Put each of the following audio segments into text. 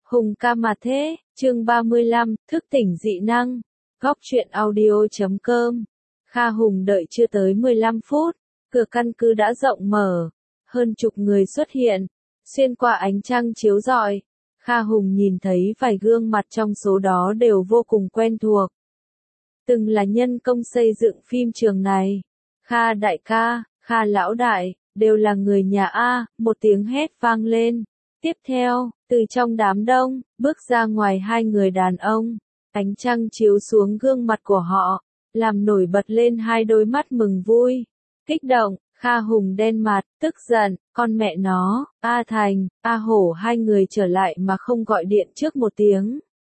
Hùng ca mà thế, chương 35, thức tỉnh dị năng. Góc truyện audio.com. Kha Hùng đợi chưa tới 15 phút, cửa căn cứ đã rộng mở, hơn chục người xuất hiện, xuyên qua ánh trăng chiếu rọi. Kha Hùng nhìn thấy vài gương mặt trong số đó đều vô cùng quen thuộc. Từng là nhân công xây dựng phim trường này. Kha đại ca, Kha lão đại, đều là người nhà A, một tiếng hét vang lên. Tiếp theo, từ trong đám đông, bước ra ngoài hai người đàn ông. Ánh trăng chiếu xuống gương mặt của họ, làm nổi bật lên hai đôi mắt mừng vui. Kích động, Kha Hùng đen mặt, tức giận, con mẹ nó, A Thành, A Hổ hai người trở lại mà không gọi điện trước một tiếng.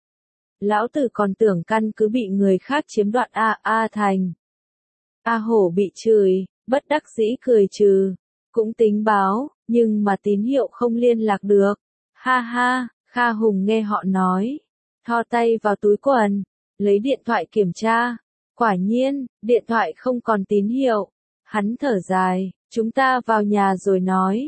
Lão tử còn tưởng căn cứ bị người khác chiếm đoạt A Thành. A Hổ bị chửi, bất đắc dĩ cười trừ. Cũng tính báo, nhưng mà tín hiệu không liên lạc được. Ha ha, Kha Hùng nghe họ nói. Thò tay vào túi quần, lấy điện thoại kiểm tra. Quả nhiên, điện thoại không còn tín hiệu. Hắn thở dài, chúng ta vào nhà rồi nói.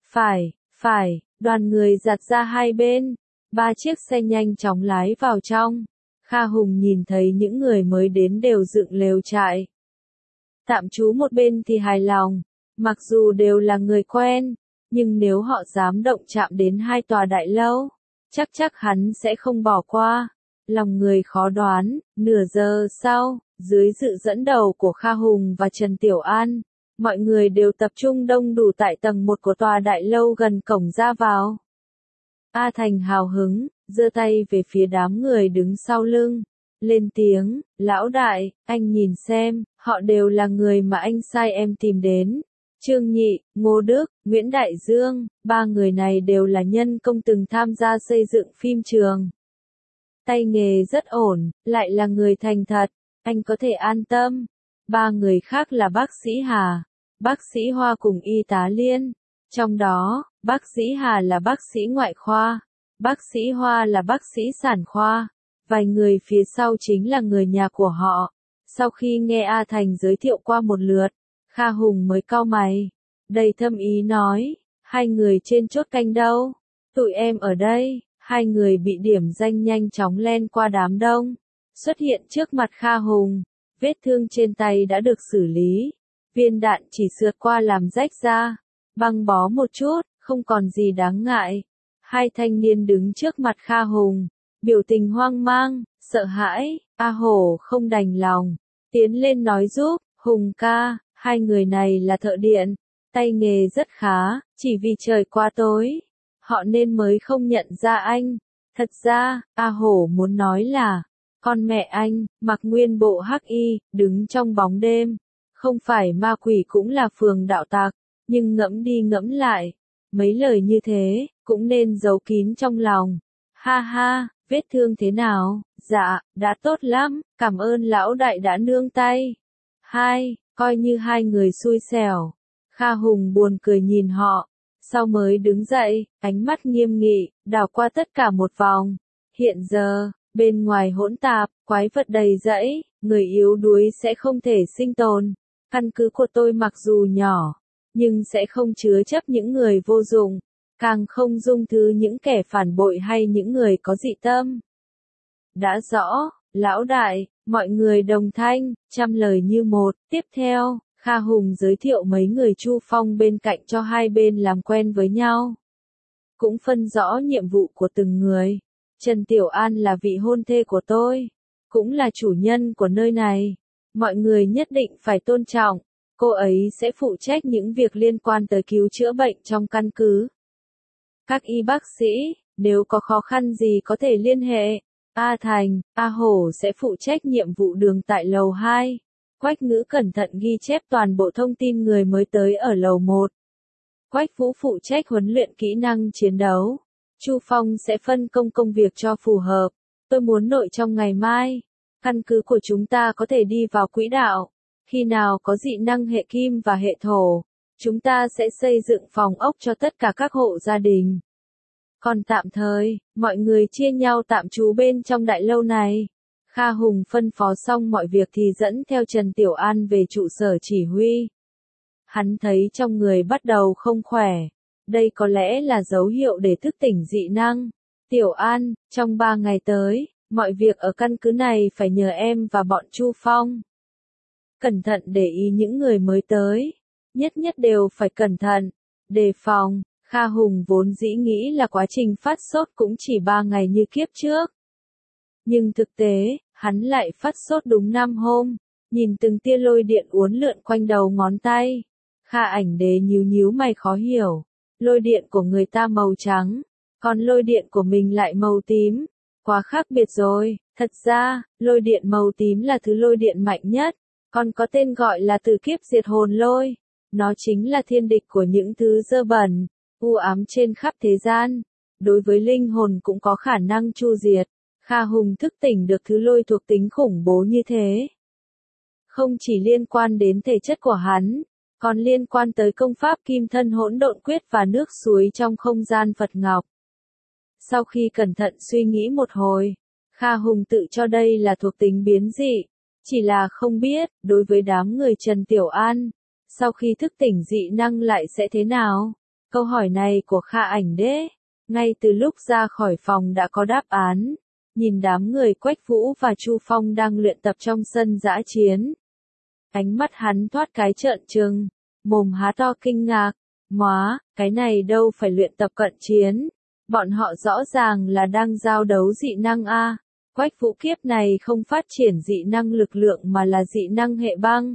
Phải, đoàn người giặt ra hai bên. 3 chiếc xe nhanh chóng lái vào trong. Kha Hùng nhìn thấy những người mới đến đều dựng lều trại. Tạm trú một bên thì hài lòng. Mặc dù đều là người quen, nhưng nếu họ dám động chạm đến hai tòa đại lâu, chắc hắn sẽ không bỏ qua. Lòng người khó đoán, nửa giờ sau, dưới sự dẫn đầu của Kha Hùng và Trần Tiểu An, mọi người đều tập trung đông đủ tại tầng 1 của tòa đại lâu gần cổng ra vào. A Thành hào hứng, giơ tay về phía đám người đứng sau lưng, lên tiếng, lão đại, anh nhìn xem, họ đều là người mà anh sai em tìm đến. Trương Nhị, Ngô Đức, Nguyễn Đại Dương, 3 người này đều là nhân công từng tham gia xây dựng phim trường. Tay nghề rất ổn, lại là người thành thật, anh có thể an tâm. 3 người khác là bác sĩ Hà, bác sĩ Hoa cùng y tá Liên. Trong đó, bác sĩ Hà là bác sĩ ngoại khoa, bác sĩ Hoa là bác sĩ sản khoa. Vài người phía sau chính là người nhà của họ. Sau khi nghe A Thành giới thiệu qua một lượt, Kha Hùng mới cau mày, đầy thâm ý nói, hai người trên chốt canh đâu? Tụi em ở đây. Hai người bị điểm danh nhanh chóng len qua đám đông, xuất hiện trước mặt Kha Hùng. Vết thương trên tay đã được xử lý, viên đạn chỉ sượt qua làm rách ra, băng bó một chút, không còn gì đáng ngại. Hai thanh niên đứng trước mặt Kha Hùng, biểu tình hoang mang, sợ hãi. A Hổ không đành lòng, tiến lên nói giúp, Hùng ca, hai người này là thợ điện, tay nghề rất khá, chỉ vì trời quá tối, họ nên mới không nhận ra anh. Thật ra, A Hổ muốn nói là, con mẹ anh, mặc nguyên bộ hắc y, đứng trong bóng đêm, không phải ma quỷ cũng là phường đạo tặc, nhưng ngẫm đi ngẫm lại, mấy lời như thế, cũng nên giấu kín trong lòng. Ha ha, vết thương thế nào? Dạ, đã tốt lắm, cảm ơn lão đại đã nương tay. Coi như hai người xui xẻo. Kha Hùng buồn cười nhìn họ, sau mới đứng dậy, ánh mắt nghiêm nghị, đảo qua tất cả một vòng. Hiện giờ, bên ngoài hỗn tạp, quái vật đầy rẫy, người yếu đuối sẽ không thể sinh tồn. Căn cứ của tôi mặc dù nhỏ, nhưng sẽ không chứa chấp những người vô dụng, càng không dung thứ những kẻ phản bội hay những người có dị tâm. Đã rõ, lão đại, mọi người đồng thanh, trăm lời như một. Tiếp theo, Kha Hùng giới thiệu mấy người Chu Phong bên cạnh cho hai bên làm quen với nhau. Cũng phân rõ nhiệm vụ của từng người. Trần Tiểu An là vị hôn thê của tôi, cũng là chủ nhân của nơi này. Mọi người nhất định phải tôn trọng. Cô ấy sẽ phụ trách những việc liên quan tới cứu chữa bệnh trong căn cứ. Các y bác sĩ, nếu có khó khăn gì có thể liên hệ. A Thành, A Hổ sẽ phụ trách nhiệm vụ đường tại lầu 2. Quách Ngữ cẩn thận ghi chép toàn bộ thông tin người mới tới ở lầu 1. Quách Vũ phụ trách huấn luyện kỹ năng chiến đấu. Chu Phong sẽ phân công việc cho phù hợp. Tôi muốn nội trong ngày mai, căn cứ của chúng ta có thể đi vào quỹ đạo. Khi nào có dị năng hệ kim và hệ thổ, chúng ta sẽ xây dựng phòng ốc cho tất cả các hộ gia đình. Còn tạm thời, mọi người chia nhau tạm trú bên trong đại lâu này. Kha Hùng phân phó xong mọi việc thì dẫn theo Trần Tiểu An về trụ sở chỉ huy. Hắn thấy trong người bắt đầu không khỏe. Đây có lẽ là dấu hiệu để thức tỉnh dị năng. Tiểu An, trong 3 ngày tới, mọi việc ở căn cứ này phải nhờ em và bọn Chu Phong. Cẩn thận để ý những người mới tới. Nhất nhất đều phải cẩn thận, đề phòng. Kha Hùng vốn dĩ nghĩ là quá trình phát sốt cũng chỉ 3 ngày như kiếp trước. Nhưng thực tế, hắn lại phát sốt đúng 5 hôm, nhìn từng tia lôi điện uốn lượn quanh đầu ngón tay. Kha Ảnh Đế nhíu nhíu mày khó hiểu, lôi điện của người ta màu trắng, còn lôi điện của mình lại màu tím, quá khác biệt rồi. Thật ra, lôi điện màu tím là thứ lôi điện mạnh nhất, còn có tên gọi là tử kiếp diệt hồn lôi. Nó chính là thiên địch của những thứ dơ bẩn, u ám trên khắp thế gian. Đối với linh hồn cũng có khả năng chu diệt. Kha Hùng thức tỉnh được thứ lôi thuộc tính khủng bố như thế. Không chỉ liên quan đến thể chất của hắn, còn liên quan tới công pháp kim thân hỗn độn quyết và nước suối trong không gian Phật Ngọc. Sau khi cẩn thận suy nghĩ một hồi, Kha Hùng tự cho đây là thuộc tính biến dị. Chỉ là không biết, đối với đám người Trần Tiểu An, sau khi thức tỉnh dị năng lại sẽ thế nào? Câu hỏi này của Kha Ảnh Đế, ngay từ lúc ra khỏi phòng đã có đáp án. Nhìn đám người Quách Vũ và Chu Phong đang luyện tập trong sân dã chiến. Ánh mắt hắn thoát cái trợn trừng, mồm há to kinh ngạc. Móa, cái này đâu phải luyện tập cận chiến. Bọn họ rõ ràng là đang giao đấu dị năng a. Quách Vũ kiếp này không phát triển dị năng lực lượng mà là dị năng hệ băng.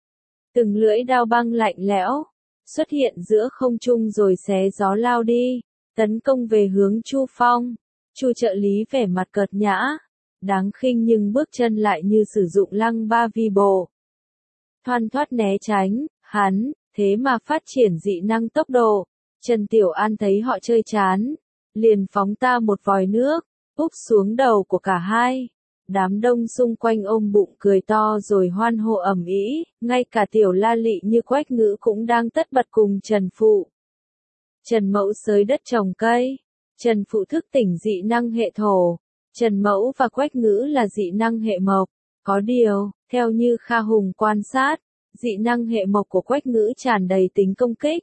Từng lưỡi đao băng lạnh lẽo xuất hiện giữa không trung rồi xé gió lao đi, tấn công về hướng Chu Phong. Chu trợ lý vẻ mặt cợt nhã, đáng khinh nhưng bước chân lại như sử dụng lăng ba vi bộ. Thoăn thoắt né tránh, hắn, thế mà phát triển dị năng tốc độ. Trần Tiểu An thấy họ chơi chán, liền phóng ta một vòi nước, úp xuống đầu của cả hai. Đám đông xung quanh ôm bụng cười to rồi hoan hô ầm ĩ, ngay cả Tiểu La Lị như Quách Ngữ cũng đang tất bật cùng Trần Phụ. Trần Mẫu xới đất trồng cây, Trần Phụ thức tỉnh dị năng hệ thổ, Trần Mẫu và Quách Ngữ là dị năng hệ mộc. Có điều, theo như Kha Hùng quan sát, dị năng hệ mộc của Quách Ngữ tràn đầy tính công kích.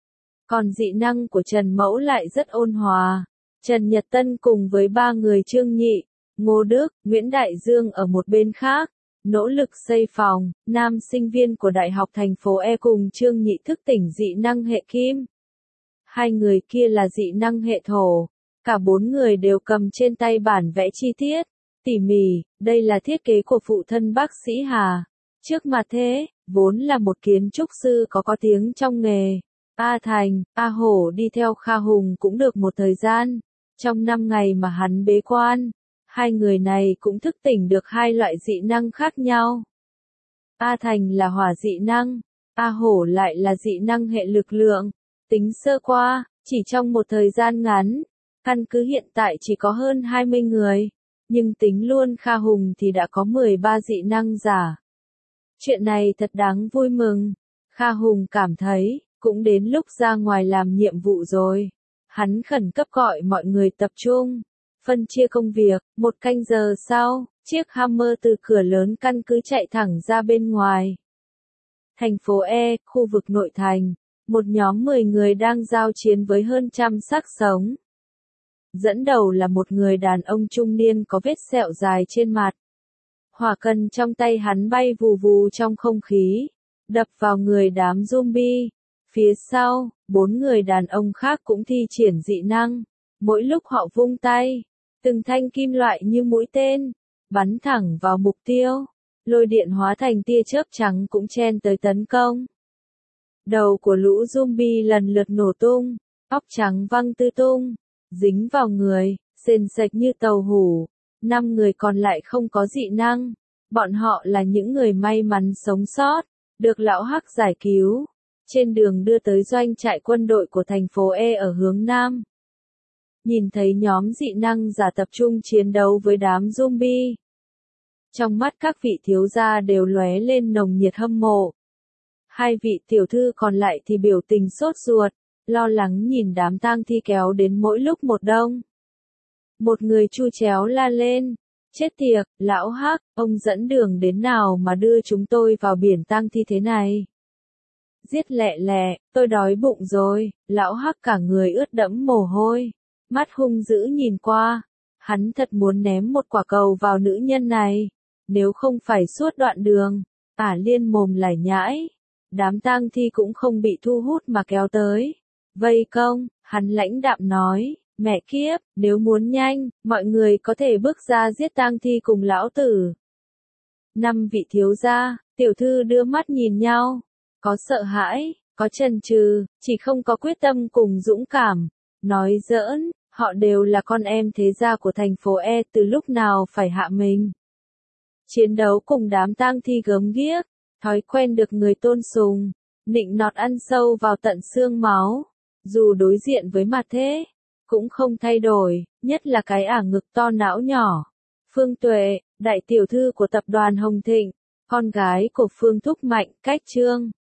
Còn dị năng của Trần Mẫu lại rất ôn hòa. Trần Nhật Tân cùng với 3 người Trương Nhị, Ngô Đức, Nguyễn Đại Dương ở một bên khác, nỗ lực xây phòng. Nam sinh viên của Đại học thành phố E cùng Trương Nhị thức tỉnh dị năng hệ kim. Hai người kia là dị năng hệ thổ. Cả 4 người đều cầm trên tay bản vẽ chi tiết, tỉ mỉ. Đây là thiết kế của phụ thân bác sĩ Hà. Trước mặt thế, vốn là một kiến trúc sư có tiếng trong nghề. A Thành, A Hổ đi theo Kha Hùng cũng được một thời gian. Trong 5 ngày mà hắn bế quan, hai người này cũng thức tỉnh được 2 loại dị năng khác nhau. A Thành là hỏa dị năng, A Hổ lại là dị năng hệ lực lượng. Tính sơ qua, chỉ trong một thời gian ngắn, căn cứ hiện tại chỉ có hơn 20 người, nhưng tính luôn Kha Hùng thì đã có 13 dị năng giả. Chuyện này thật đáng vui mừng. Kha Hùng cảm thấy, cũng đến lúc ra ngoài làm nhiệm vụ rồi. Hắn khẩn cấp gọi mọi người tập trung, phân chia công việc. 1 canh giờ sau, chiếc Hammer từ cửa lớn căn cứ chạy thẳng ra bên ngoài. Thành phố E, khu vực nội thành, một nhóm 10 người đang giao chiến với hơn 100 xác sống. Dẫn đầu là một người đàn ông trung niên có vết sẹo dài trên mặt. Hỏa cần trong tay hắn bay vù vù trong không khí, đập vào người đám zombie. Phía sau, 4 người đàn ông khác cũng thi triển dị năng. Mỗi lúc họ vung tay, từng thanh kim loại như mũi tên, bắn thẳng vào mục tiêu. Lôi điện hóa thành tia chớp trắng cũng chen tới tấn công. Đầu của lũ zombie lần lượt nổ tung, óc trắng văng tứ tung, dính vào người, sền sệt như tàu hủ. 5 người còn lại không có dị năng. Bọn họ là những người may mắn sống sót, được lão Hắc giải cứu. Trên đường đưa tới doanh trại quân đội của thành phố E ở hướng Nam. Nhìn thấy nhóm dị năng giả tập trung chiến đấu với đám zombie. Trong mắt các vị thiếu gia đều lóe lên nồng nhiệt hâm mộ. 2 vị tiểu thư còn lại thì biểu tình sốt ruột, lo lắng nhìn đám tang thi kéo đến mỗi lúc một đông. Một người chu chéo la lên, chết tiệt, lão Hắc, ông dẫn đường đến nào mà đưa chúng tôi vào biển tang thi thế này? Giết lẹ lẹ, tôi đói bụng rồi. Lão Hắc cả người ướt đẫm mồ hôi, mắt hung dữ nhìn qua. Hắn thật muốn ném một quả cầu vào nữ nhân này. Nếu không phải suốt đoạn đường, Liên mồm lải nhãi. Đám tang thi cũng không bị thu hút mà kéo tới. Vây công, hắn lãnh đạm nói, mẹ kiếp, nếu muốn nhanh, mọi người có thể bước ra giết tang thi cùng lão tử. 5 vị thiếu gia, tiểu thư đưa mắt nhìn nhau. Có sợ hãi, có chần chừ, chỉ không có quyết tâm cùng dũng cảm. Nói giỡn, họ đều là con em thế gia của thành phố E, từ lúc nào phải hạ mình. Chiến đấu cùng đám tang thi gớm ghiếc, thói quen được người tôn sùng, nịnh nọt ăn sâu vào tận xương máu. Dù đối diện với mặt thế, cũng không thay đổi, nhất là cái ngực to não nhỏ. Phương Tuệ, đại tiểu thư của tập đoàn Hồng Thịnh, con gái của Phương Thúc Mạnh, cách Trương